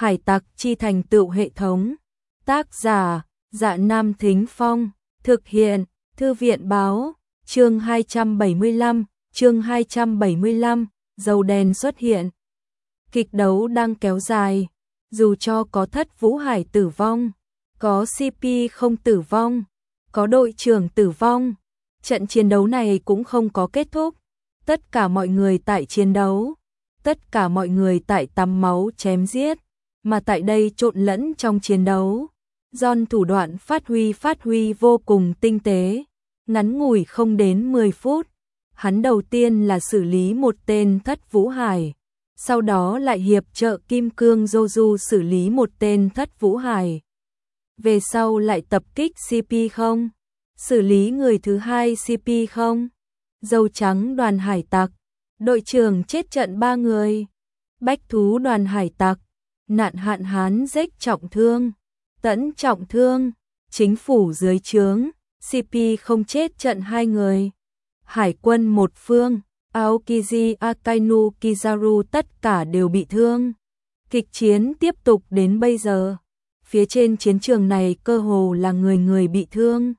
Hải tặc chi thành tựu hệ thống. Tác giả, Dạ Nam Thính Phong. Thực hiện, Thư viện báo. Chương 275, dầu đen xuất hiện. Kịch đấu đang kéo dài. Dù cho có Thất Vũ Hải tử vong, có CP không tử vong, có đội trưởng tử vong, trận chiến đấu này cũng không có kết thúc. Tất cả mọi người tại chiến đấu, tất cả mọi người tại tắm máu chém giết, mà tại đây trộn lẫn trong chiến đấu. John thủ đoạn phát huy vô cùng tinh tế, ngắn ngủi không đến 10 phút. Hắn đầu tiên là xử lý một tên Thất Vũ Hải, sau đó lại hiệp trợ Kim Cương Joju xử lý một tên Thất Vũ Hải. Về sau lại tập kích CP0, xử lý người thứ hai CP0. Dâu trắng đoàn hải tặc, đội trưởng chết trận 3 người. Bách thú đoàn hải tặc, nạn hạn hán rách trọng thương, tẫn trọng thương, chính phủ dưới trướng, CP không chết trận 2 người. Hải quân một phương, Aokiji Akainu Kizaru tất cả đều bị thương. Kịch chiến tiếp tục đến bây giờ. Phía trên chiến trường này cơ hồ là người người bị thương.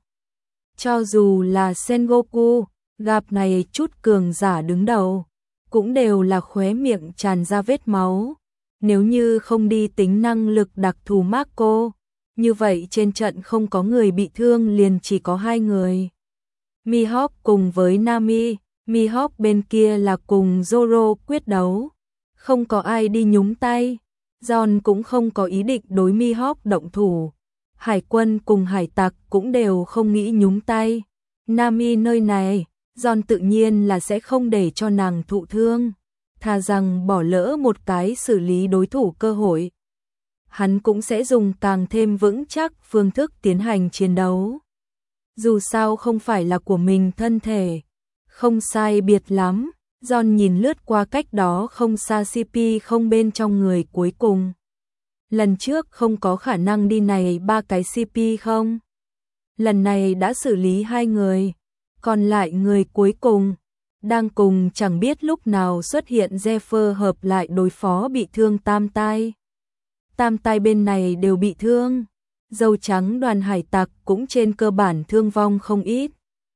Cho dù là Sengoku, gặp này chút cường giả đứng đầu, cũng đều là khóe miệng tràn ra vết máu. Nếu như không đi tính năng lực đặc thù Marco, như vậy trên trận không có người bị thương liền chỉ có 2 người. Mihawk cùng với Nami, Mihawk bên kia là cùng Zoro quyết đấu. Không có ai đi nhúng tay, John cũng không có ý định đối Mihawk động thủ. Hải quân cùng hải tặc cũng đều không nghĩ nhúng tay. Nami nơi này, John tự nhiên là sẽ không để cho nàng thụ thương, thà rằng bỏ lỡ một cái xử lý đối thủ cơ hội. Hắn cũng sẽ dùng càng thêm vững chắc phương thức tiến hành chiến đấu. Dù sao không phải là của mình thân thể. Không sai biệt lắm, John nhìn lướt qua cách đó không xa CP không bên trong người cuối cùng. Lần trước không có khả năng đi này 3 cái CP không. Lần này đã xử lý 2 người, còn lại người cuối cùng đang cùng chẳng biết lúc nào xuất hiện Zephyr hợp lại đối phó bị thương Tam Tai. Tam Tai bên này đều bị thương. Dâu trắng đoàn hải tặc cũng trên cơ bản thương vong không ít.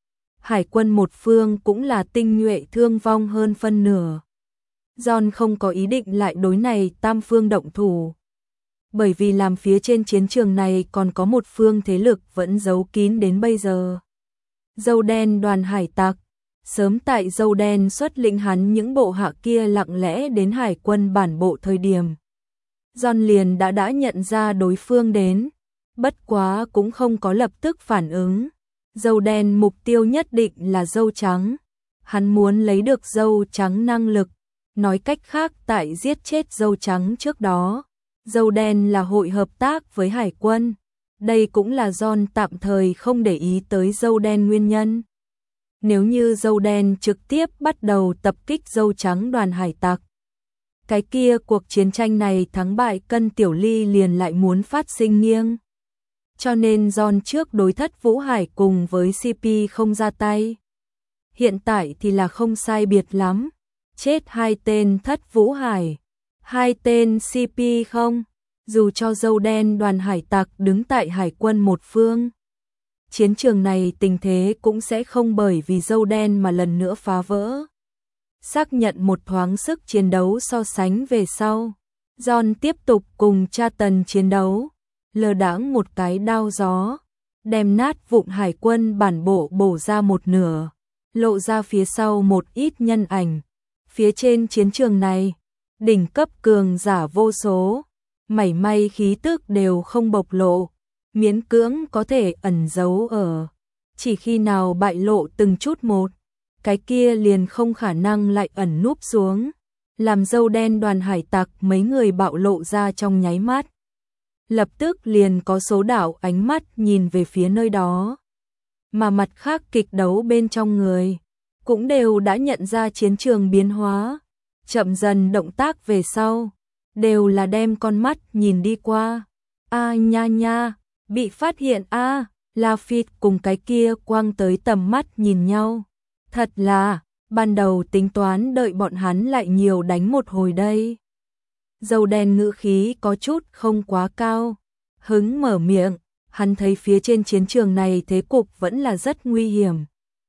Hải quân một phương cũng là tinh nhuệ thương vong hơn phân nửa. John không có ý định lại đối này tam phương động thủ. Bởi vì làm phía trên chiến trường này còn có một phương thế lực vẫn giấu kín đến bây giờ. Dâu đen đoàn hải tặc. Sớm tại dâu đen xuất lĩnh hắn những bộ hạ kia lặng lẽ đến hải quân bản bộ thời điểm. John liền đã nhận ra đối phương đến. Bất quá cũng không có lập tức phản ứng. Dâu đen mục tiêu nhất định là dâu trắng. Hắn muốn lấy được dâu trắng năng lực. Nói cách khác tại giết chết dâu trắng trước đó, dâu đen là hội hợp tác với hải quân. Đây cũng là John tạm thời không để ý tới dâu đen nguyên nhân. Nếu như dâu đen trực tiếp bắt đầu tập kích dâu trắng đoàn hải tặc, cái kia cuộc chiến tranh này thắng bại cân tiểu ly liền lại muốn phát sinh nghiêng. Cho nên John trước đối Thất Vũ Hải cùng với CP không ra tay. Hiện tại thì là không sai biệt lắm. Chết 2 tên Thất Vũ Hải, 2 tên CP không. Dù cho dâu đen đoàn hải tặc đứng tại hải quân một phương, chiến trường này tình thế cũng sẽ không bởi vì dâu đen mà lần nữa phá vỡ. Xác nhận một thoáng sức chiến đấu so sánh về sau, John tiếp tục cùng cha tần chiến đấu. Lơ đãng một cái đao gió, đem nát vụn hải quân bản bộ bổ ra một nửa, lộ ra phía sau một ít nhân ảnh. Phía trên chiến trường này, đỉnh cấp cường giả vô số, mảy may khí tức đều không bộc lộ, miễn cưỡng có thể ẩn giấu ở. Chỉ khi nào bại lộ từng chút một, cái kia liền không khả năng lại ẩn núp xuống, làm dâu đen đoàn hải tặc mấy người bạo lộ ra trong nháy mắt. Lập tức liền có số đảo ánh mắt nhìn về phía nơi đó. Mà mặt khác kịch đấu bên trong người, cũng đều đã nhận ra chiến trường biến hóa. Chậm dần động tác về sau, đều là đem con mắt nhìn đi qua. A nha nha, bị phát hiện a, Lafitte cùng cái kia quang tới tầm mắt nhìn nhau. Thật là, ban đầu tính toán đợi bọn hắn lại nhiều đánh một hồi đây. Dâu đen ngữ khí có chút không quá cao, hứng mở miệng, hắn thấy phía trên chiến trường này thế cục vẫn là rất nguy hiểm.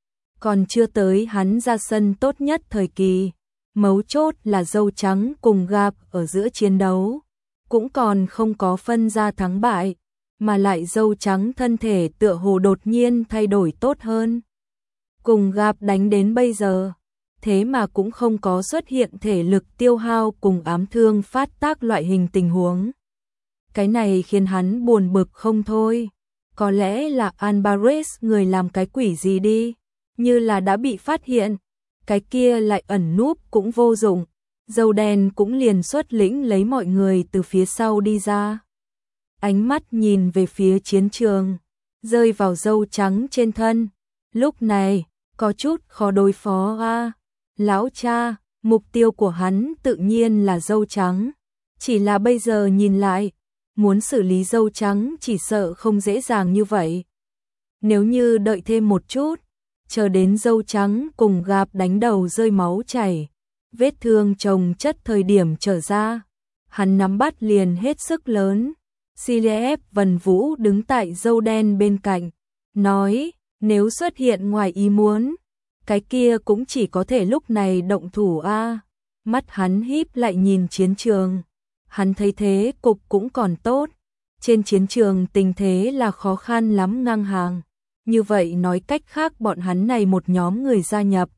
Còn chưa tới hắn ra sân tốt nhất thời kỳ, mấu chốt là dâu trắng cùng Gap ở giữa chiến đấu, cũng còn không có phân ra thắng bại, mà lại dâu trắng thân thể tựa hồ đột nhiên thay đổi tốt hơn. Cùng Gap đánh đến bây giờ, thế mà cũng không có xuất hiện thể lực tiêu hao cùng ám thương phát tác loại hình tình huống. Cái này khiến hắn buồn bực không thôi. Có lẽ là Alvarez người làm cái quỷ gì đi, như là đã bị phát hiện, cái kia lại ẩn núp cũng vô dụng. Dâu đen cũng liền xuất lĩnh lấy mọi người từ phía sau đi ra. Ánh mắt nhìn về phía chiến trường, rơi vào dâu trắng trên thân. Lúc này, có chút khó đối phó a. Lão cha, mục tiêu của hắn tự nhiên là dâu trắng. Chỉ là bây giờ nhìn lại, muốn xử lý dâu trắng chỉ sợ không dễ dàng như vậy. Nếu như đợi thêm một chút, chờ đến dâu trắng cùng Gap đánh đầu rơi máu chảy, vết thương chồng chất thời điểm trở ra, hắn nắm bắt liền hết sức lớn. Siliev Vân Vũ đứng tại dâu đen bên cạnh, nói, nếu xuất hiện ngoài ý muốn, cái kia cũng chỉ có thể lúc này động thủ a. Mắt hắn híp lại nhìn chiến trường, hắn thấy thế cục cũng còn tốt, trên chiến trường tình thế là khó khăn lắm ngang hàng, như vậy nói cách khác bọn hắn này một nhóm người gia nhập,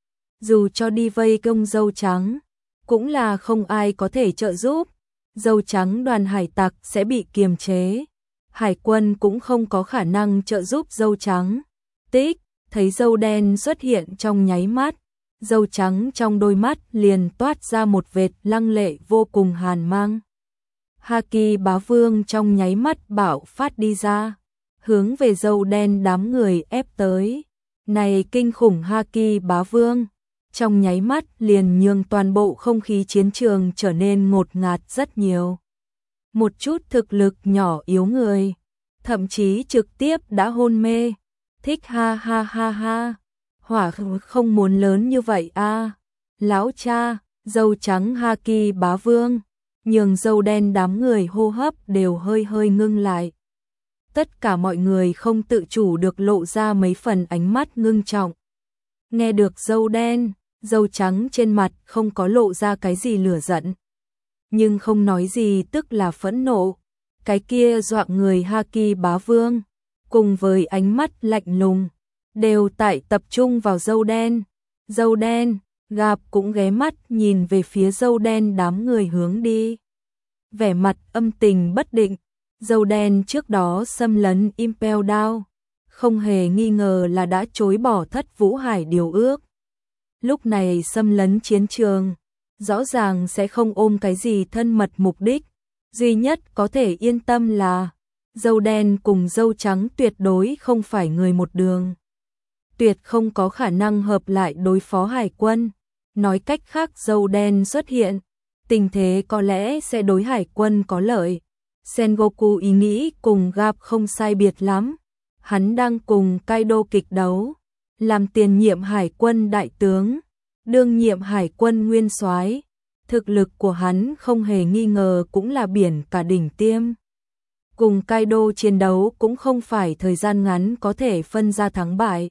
dù cho đi vây công dâu trắng, cũng là không ai có thể trợ giúp, dâu trắng đoàn hải tặc sẽ bị kiềm chế, hải quân cũng không có khả năng trợ giúp dâu trắng. Tích, thấy dâu đen xuất hiện trong nháy mắt, dâu trắng trong đôi mắt liền toát ra một vệt lăng lệ vô cùng hàn mang. Haki bá vương trong nháy mắt bạo phát đi ra, hướng về dâu đen đám người ép tới. Này kinh khủng Haki bá vương, trong nháy mắt liền nhường toàn bộ không khí chiến trường trở nên ngột ngạt rất nhiều. Một chút thực lực nhỏ yếu người, thậm chí trực tiếp đã hôn mê. Thích ha ha ha ha, hỏa không muốn lớn như vậy a. Lão cha, dâu trắng Haki bá vương, nhường dâu đen đám người hô hấp đều hơi hơi ngưng lại. Tất cả mọi người không tự chủ được lộ ra mấy phần ánh mắt ngưng trọng. Nghe được dâu đen, dâu trắng trên mặt không có lộ ra cái gì lửa giận, nhưng không nói gì tức là phẫn nộ. Cái kia dọa người Haki bá vương, cùng với ánh mắt lạnh lùng, đều tại tập trung vào dâu đen. Dâu đen, Gap cũng ghé mắt nhìn về phía dâu đen đám người hướng đi. Vẻ mặt âm tình bất định, dâu đen trước đó xâm lấn Impel Down, không hề nghi ngờ là đã chối bỏ Thất Vũ Hải điều ước. Lúc này xâm lấn chiến trường, rõ ràng sẽ không ôm cái gì thân mật mục đích, duy nhất có thể yên tâm là dâu đen cùng dâu trắng tuyệt đối không phải người một đường. Tuyệt không có khả năng hợp lại đối phó hải quân. Nói cách khác dâu đen xuất hiện, tình thế có lẽ sẽ đối hải quân có lợi. Sengoku ý nghĩ cùng Gap không sai biệt lắm. Hắn đang cùng Kaido kịch đấu, làm tiền nhiệm hải quân đại tướng, đương nhiệm hải quân nguyên soái. Thực lực của hắn không hề nghi ngờ cũng là biển cả đỉnh tiêm. Cùng Kaido chiến đấu cũng không phải thời gian ngắn có thể phân ra thắng bại.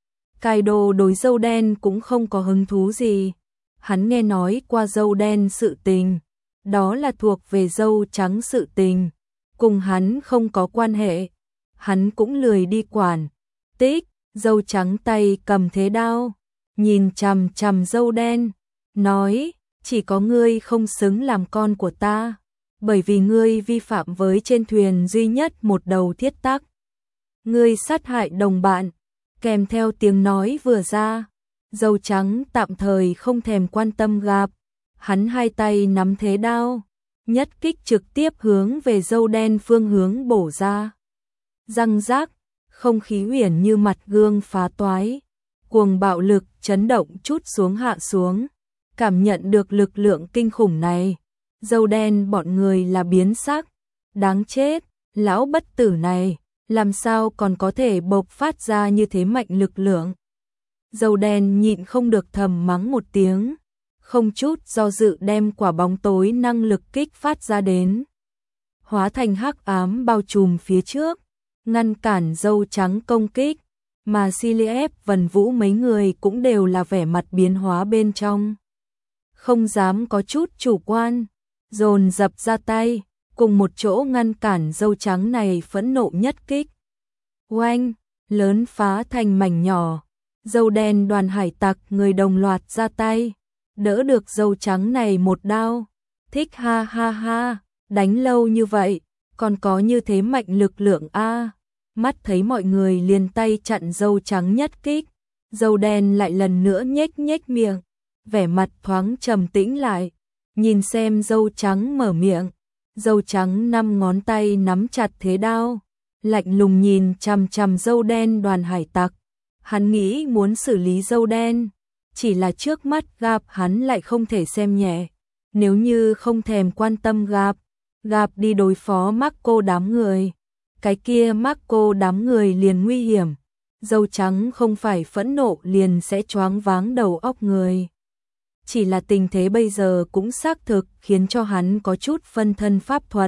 Kaido đối dâu đen cũng không có hứng thú gì. Hắn nghe nói qua dâu đen sự tình, đó là thuộc về dâu trắng sự tình, cùng hắn không có quan hệ. Hắn cũng lười đi quản. Tích, dâu trắng tay cầm thế đao, nhìn chằm chằm dâu đen, nói, chỉ có ngươi không xứng làm con của ta, bởi vì ngươi vi phạm với trên thuyền duy nhất một đầu thiết tắc. Ngươi sát hại đồng bạn. Kèm theo tiếng nói vừa ra, dâu trắng tạm thời không thèm quan tâm Gap, hắn hai tay nắm thế đao, nhất kích trực tiếp hướng về dâu đen phương hướng bổ ra. Răng rác, không khí huyền như mặt gương phá toái, cuồng bạo lực chấn động chút xuống hạ xuống. Cảm nhận được lực lượng kinh khủng này, dâu đen bọn người là biến sắc. Đáng chết, lão bất tử này, làm sao còn có thể bộc phát ra như thế mạnh lực lượng. Dâu đen nhịn không được thầm mắng một tiếng, không chút do dự đem quả bóng tối năng lực kích phát ra đến, hóa thành hắc ám bao trùm phía trước, ngăn cản dâu trắng công kích, mà Siliev, Vân Vũ mấy người cũng đều là vẻ mặt biến hóa bên trong. Không dám có chút chủ quan, dồn dập ra tay, cùng một chỗ ngăn cản dâu trắng này phẫn nộ nhất kích. Oanh, lớn phá thành mảnh nhỏ, dâu đen đoàn hải tặc người đồng loạt ra tay, đỡ được dâu trắng này một đao. Thích ha ha ha, đánh lâu như vậy, còn có như thế mạnh lực lượng a. Mắt thấy mọi người liền tay chặn dâu trắng nhất kích, dâu đen lại lần nữa nhếch nhếch miệng, vẻ mặt thoáng trầm tĩnh lại, nhìn xem dâu trắng mở miệng. Dâu trắng 5 ngón tay nắm chặt thế đao, lạnh lùng nhìn chằm chằm dâu đen đoàn hải tặc. Hắn nghĩ muốn xử lý dâu đen, chỉ là trước mắt gặp hắn lại không thể xem nhẹ. Nếu như không thèm quan tâm gặp đi đối phó Marco đám người, cái kia Marco đám người liền nguy hiểm. Dâu trắng không phải phẫn nộ liền sẽ choáng váng đầu óc người. Chỉ là tình thế bây giờ cũng xác thực khiến cho hắn có chút phân thân pháp thuật.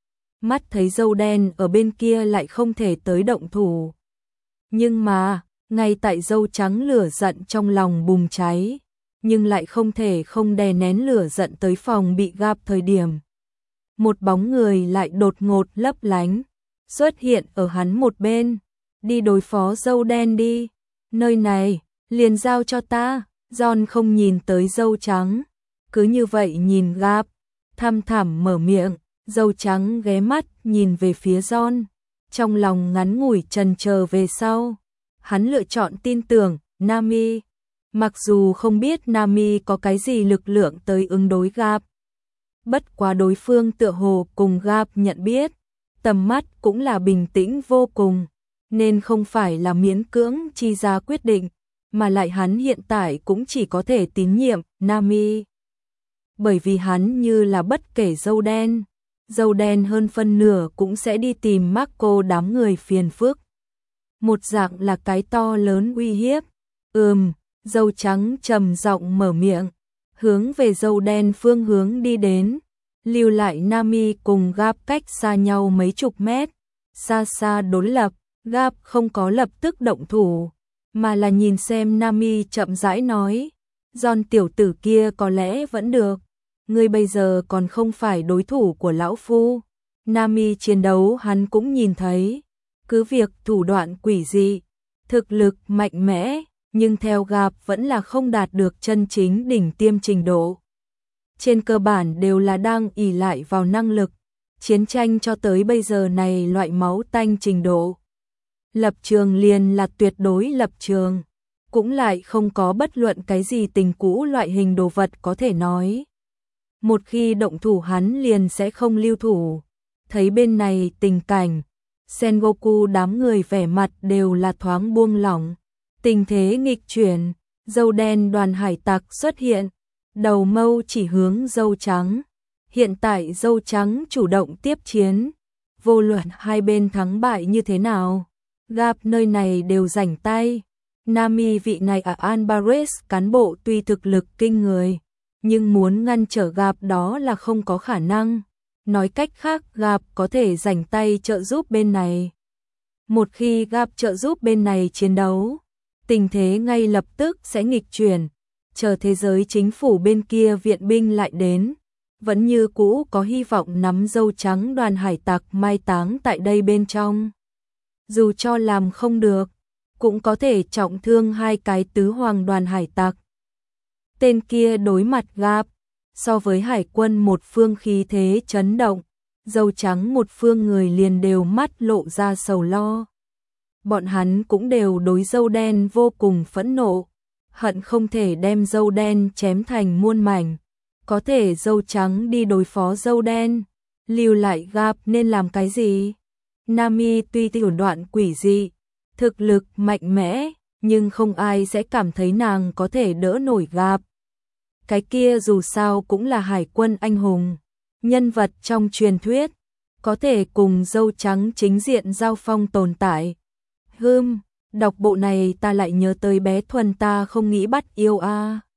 Mắt thấy dâu đen ở bên kia lại không thể tới động thủ. Nhưng mà, ngay tại dâu trắng lửa giận trong lòng bùng cháy, nhưng lại không thể không đè nén lửa giận tới phòng bị gặp thời điểm. Một bóng người lại đột ngột lấp lánh, xuất hiện ở hắn một bên. Đi đối phó dâu đen đi, nơi này, liền giao cho ta. John không nhìn tới dâu trắng, cứ như vậy nhìn gặp, thăm thẳm mở miệng, dâu trắng ghé mắt nhìn về phía John, trong lòng ngắn ngủi chần chờ về sau. Hắn lựa chọn tin tưởng Nami, mặc dù không biết Nami có cái gì lực lượng tới ứng đối gặp. Bất quá đối phương tựa hồ cùng gặp nhận biết, tầm mắt cũng là bình tĩnh vô cùng, nên không phải là miễn cưỡng chi ra quyết định. Mà lại hắn hiện tại cũng chỉ có thể tín nhiệm Nami. Bởi vì hắn như là bất kể dâu đen hơn phân nửa cũng sẽ đi tìm Marco đám người phiền phức. Một dạng là cái to lớn uy hiếp. Dâu trắng trầm giọng mở miệng, hướng về dâu đen phương hướng đi đến, lưu lại Nami cùng Gap cách xa nhau mấy chục mét, xa xa đối lập. Gap không có lập tức động thủ, mà là nhìn xem Nami chậm rãi nói, John tiểu tử kia có lẽ vẫn được, ngươi bây giờ còn không phải đối thủ của lão phu. Nami chiến đấu hắn cũng nhìn thấy, cứ việc thủ đoạn quỷ dị, thực lực mạnh mẽ, nhưng theo Gap vẫn là không đạt được chân chính đỉnh tiêm trình độ. Trên cơ bản đều là đang ỷ lại vào năng lực, chiến tranh cho tới bây giờ này loại máu tanh trình độ. Lập trường liền là tuyệt đối lập trường, cũng lại không có bất luận cái gì tình cũ loại hình đồ vật có thể nói. Một khi động thủ hắn liền sẽ không lưu thủ. Thấy bên này tình cảnh, Sengoku đám người vẻ mặt đều là thoáng buông lỏng. Tình thế nghịch chuyển, dâu đen đoàn hải tặc xuất hiện, đầu mâu chỉ hướng dâu trắng. Hiện tại dâu trắng chủ động tiếp chiến, vô luận hai bên thắng bại như thế nào, Gap nơi này đều rảnh tay. Nami vị này ở Alvarez cán bộ tuy thực lực kinh người, nhưng muốn ngăn trở Gap đó là không có khả năng. Nói cách khác Gap có thể rảnh tay trợ giúp bên này. Một khi Gap trợ giúp bên này chiến đấu, tình thế ngay lập tức sẽ nghịch chuyển. Chờ thế giới chính phủ bên kia viện binh lại đến, vẫn như cũ có hy vọng nắm dâu trắng đoàn hải tặc mai táng tại đây bên trong. Dù cho làm không được, cũng có thể trọng thương hai cái tứ hoàng đoàn hải tặc. Tên kia đối mặt Gap, so với hải quân một phương khí thế chấn động, dâu trắng một phương người liền đều mắt lộ ra sầu lo. Bọn hắn cũng đều đối dâu đen vô cùng phẫn nộ, hận không thể đem dâu đen chém thành muôn mảnh. Có thể dâu trắng đi đối phó dâu đen, lưu lại Gap nên làm cái gì? Nami tuy thủ đoạn quỷ dị, thực lực mạnh mẽ, nhưng không ai sẽ cảm thấy nàng có thể đỡ nổi Gap. Cái kia dù sao cũng là hải quân anh hùng, nhân vật trong truyền thuyết, có thể cùng dâu trắng chính diện giao phong tồn tại. Đọc bộ này ta lại nhớ tới bé Thuần ta không nghĩ bắt yêu a.